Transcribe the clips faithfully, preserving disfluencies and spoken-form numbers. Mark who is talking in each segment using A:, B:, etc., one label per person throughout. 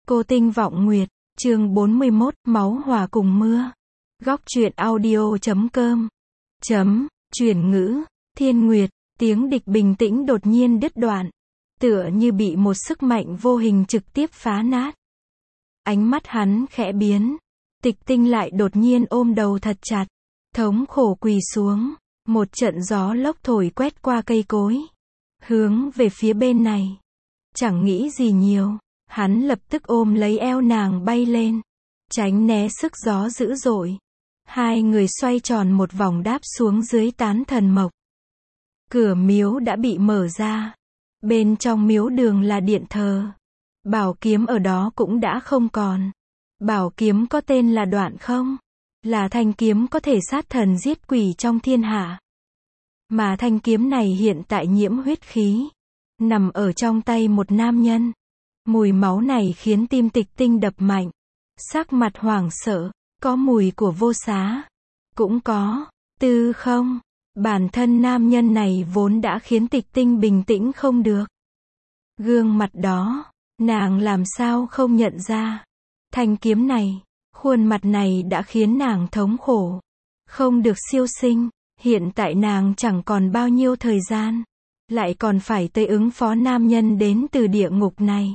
A: Cô Tinh Vọng Nguyệt, chương bốn mươi mốt, Máu hòa cùng mưa. Góc truyện audio chấm com. Chấm, chuyển ngữ, Thiên Nguyệt, tiếng địch bình tĩnh đột nhiên đứt đoạn. Tựa như bị một sức mạnh vô hình trực tiếp phá nát. Ánh mắt hắn khẽ biến. Tịch Tinh lại đột nhiên ôm đầu thật chặt. Thống khổ quỳ xuống. Một trận gió lốc thổi quét qua cây cối. Hướng về phía bên này. Chẳng nghĩ gì nhiều. Hắn lập tức ôm lấy eo nàng bay lên. Tránh né sức gió dữ dội. Hai người xoay tròn một vòng đáp xuống dưới tán thần mộc. Cửa miếu đã bị mở ra. Bên trong miếu đường là điện thờ. Bảo kiếm ở đó cũng đã không còn. Bảo kiếm có tên là Đoạn Không. Là thanh kiếm có thể sát thần giết quỷ trong thiên hạ. Mà thanh kiếm này hiện tại nhiễm huyết khí. Nằm ở trong tay một nam nhân. Mùi máu này khiến tim Tịch Tinh đập mạnh. Sắc mặt hoảng sợ. Có mùi của vô xá. Cũng có Tư Không. Bản thân nam nhân này vốn đã khiến Tịch Tinh bình tĩnh không được. Gương mặt đó, nàng làm sao không nhận ra. Thanh kiếm này, khuôn mặt này đã khiến nàng thống khổ. Không được siêu sinh. Hiện tại nàng chẳng còn bao nhiêu thời gian. Lại còn phải tới ứng phó nam nhân đến từ địa ngục này.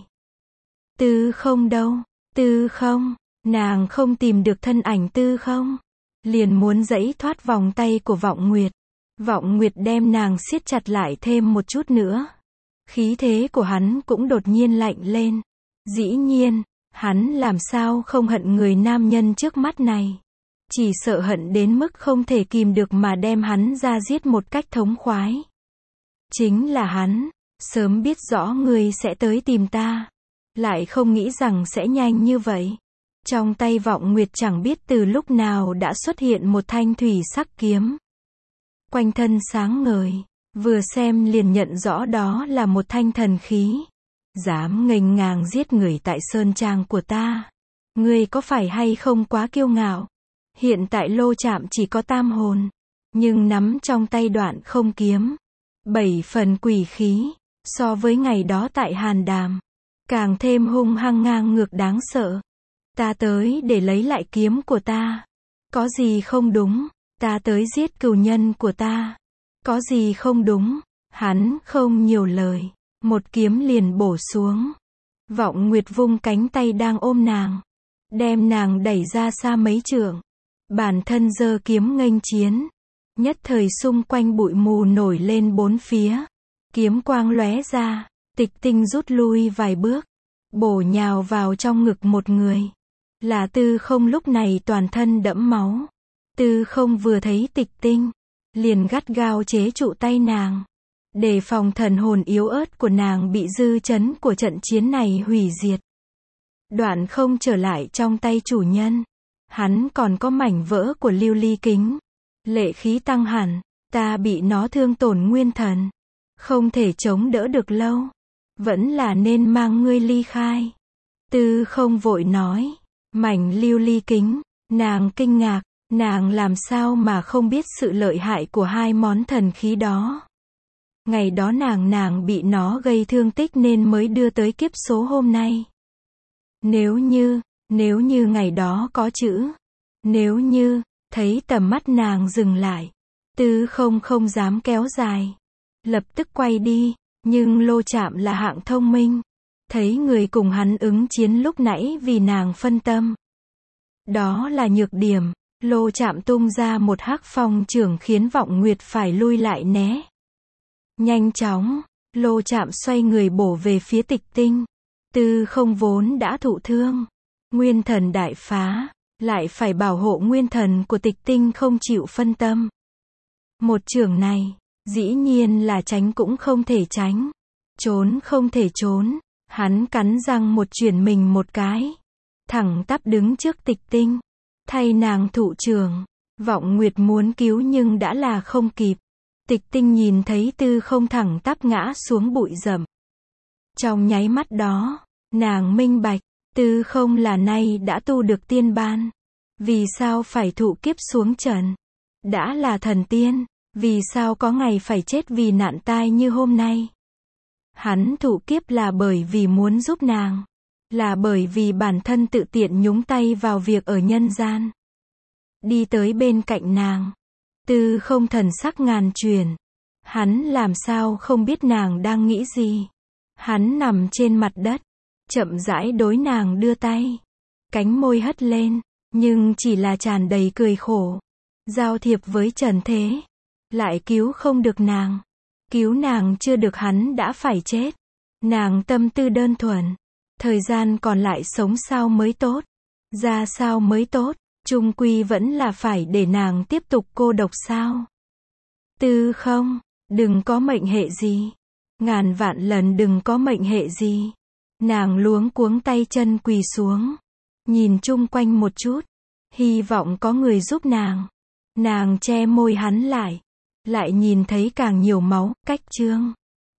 A: Tư Không đâu? Tư Không? Nàng không tìm được thân ảnh Tư Không. Liền muốn giãy thoát vòng tay của Vọng Nguyệt. Vọng Nguyệt đem nàng siết chặt lại thêm một chút nữa. Khí thế của hắn cũng đột nhiên lạnh lên. Dĩ nhiên, hắn làm sao không hận người nam nhân trước mắt này. Chỉ sợ hận đến mức không thể kìm được mà đem hắn ra giết một cách thống khoái. Chính là hắn, sớm biết rõ ngươi sẽ tới tìm ta. Lại không nghĩ rằng sẽ nhanh như vậy. Trong tay Vọng Nguyệt chẳng biết từ lúc nào đã xuất hiện một thanh thủy sắc kiếm. Quanh thân sáng ngời, vừa xem liền nhận rõ đó là một thanh thần khí. Dám nghênh ngang giết người tại sơn trang của ta. Ngươi có phải hay không quá kiêu ngạo? Hiện tại Lô Trạm chỉ có tam hồn, nhưng nắm trong tay Đoạn Không kiếm. Bảy phần quỷ khí, so với ngày đó tại Hàn Đàm. Càng thêm hung hăng ngang ngược đáng sợ. Ta tới để lấy lại kiếm của ta. Có gì không đúng? Ta tới giết cừu nhân của ta. Có gì không đúng? Hắn không nhiều lời. Một kiếm liền bổ xuống. Vọng Nguyệt vung cánh tay đang ôm nàng. Đem nàng đẩy ra xa mấy trượng. Bản thân giơ kiếm nghênh chiến. Nhất thời xung quanh bụi mù nổi lên bốn phía. Kiếm quang lóe ra. Tịch Tinh rút lui vài bước. Bổ nhào vào trong ngực một người. Là Tư Không lúc này toàn thân đẫm máu. Tư Không vừa thấy Tịch Tinh. Liền gắt gao chế trụ tay nàng. Để phòng thần hồn yếu ớt của nàng bị dư chấn của trận chiến này hủy diệt. Đoạn Không trở lại trong tay chủ nhân. Hắn còn có mảnh vỡ của lưu ly kính. Lệ khí tăng hẳn. Ta bị nó thương tổn nguyên thần. Không thể chống đỡ được lâu. Vẫn là nên mang ngươi ly khai. Tư Không vội nói. Mảnh lưu ly kính. Nàng kinh ngạc. Nàng làm sao mà không biết sự lợi hại của hai món thần khí đó. Ngày đó nàng nàng bị nó gây thương tích nên mới đưa tới kiếp số hôm nay. Nếu như, nếu như ngày đó có chữ. Nếu như, thấy tầm mắt nàng dừng lại. Tư Không không dám kéo dài. Lập tức quay đi. Nhưng Lô Trạm là hạng thông minh. Thấy người cùng hắn ứng chiến lúc nãy vì nàng phân tâm. Đó là nhược điểm. Lô Trạm tung ra một hắc phong trưởng khiến Vọng Nguyệt phải lui lại né. Nhanh chóng, Lô Trạm xoay người bổ về phía Tịch Tinh. Tư Không vốn đã thụ thương. Nguyên thần đại phá. Lại phải bảo hộ nguyên thần của Tịch Tinh không chịu phân tâm. Một chưởng này, dĩ nhiên là tránh cũng không thể tránh. Trốn không thể trốn. Hắn cắn răng một chuyển mình một cái. Thẳng tắp đứng trước Tịch Tinh. Thay nàng thụ trường. Vọng Nguyệt muốn cứu nhưng đã là không kịp. Tịch Tinh nhìn thấy Tư Không thẳng tắp ngã xuống bụi rậm. Trong nháy mắt đó, nàng minh bạch. Tư Không là nay đã tu được tiên ban. Vì sao phải thụ kiếp xuống trần? Đã là thần tiên. Vì sao có ngày phải chết vì nạn tai như hôm nay? Hắn thụ kiếp là bởi vì muốn giúp nàng. là bởi vì bản thân tự tiện nhúng tay vào việc ở nhân gian. Đi tới bên cạnh nàng. Tư không thần sắc ngàn chuyển. Hắn làm sao không biết nàng đang nghĩ gì. Hắn nằm trên mặt đất, chậm rãi đối nàng đưa tay. Cánh môi hất lên, nhưng chỉ là tràn đầy cười khổ. Giao thiệp với trần thế, lại cứu không được nàng. Cứu nàng chưa được hắn đã phải chết. Nàng tâm tư đơn thuần. Thời gian còn lại sống sao mới tốt. Ra sao mới tốt. Chung quy vẫn là phải để nàng tiếp tục cô độc sao. Tư không, đừng có mệnh hệ gì. Ngàn vạn lần đừng có mệnh hệ gì. Nàng luống cuống tay chân quỳ xuống. Nhìn chung quanh một chút. Hy vọng có người giúp nàng. Nàng che môi hắn lại. Lại nhìn thấy càng nhiều máu, cách chương.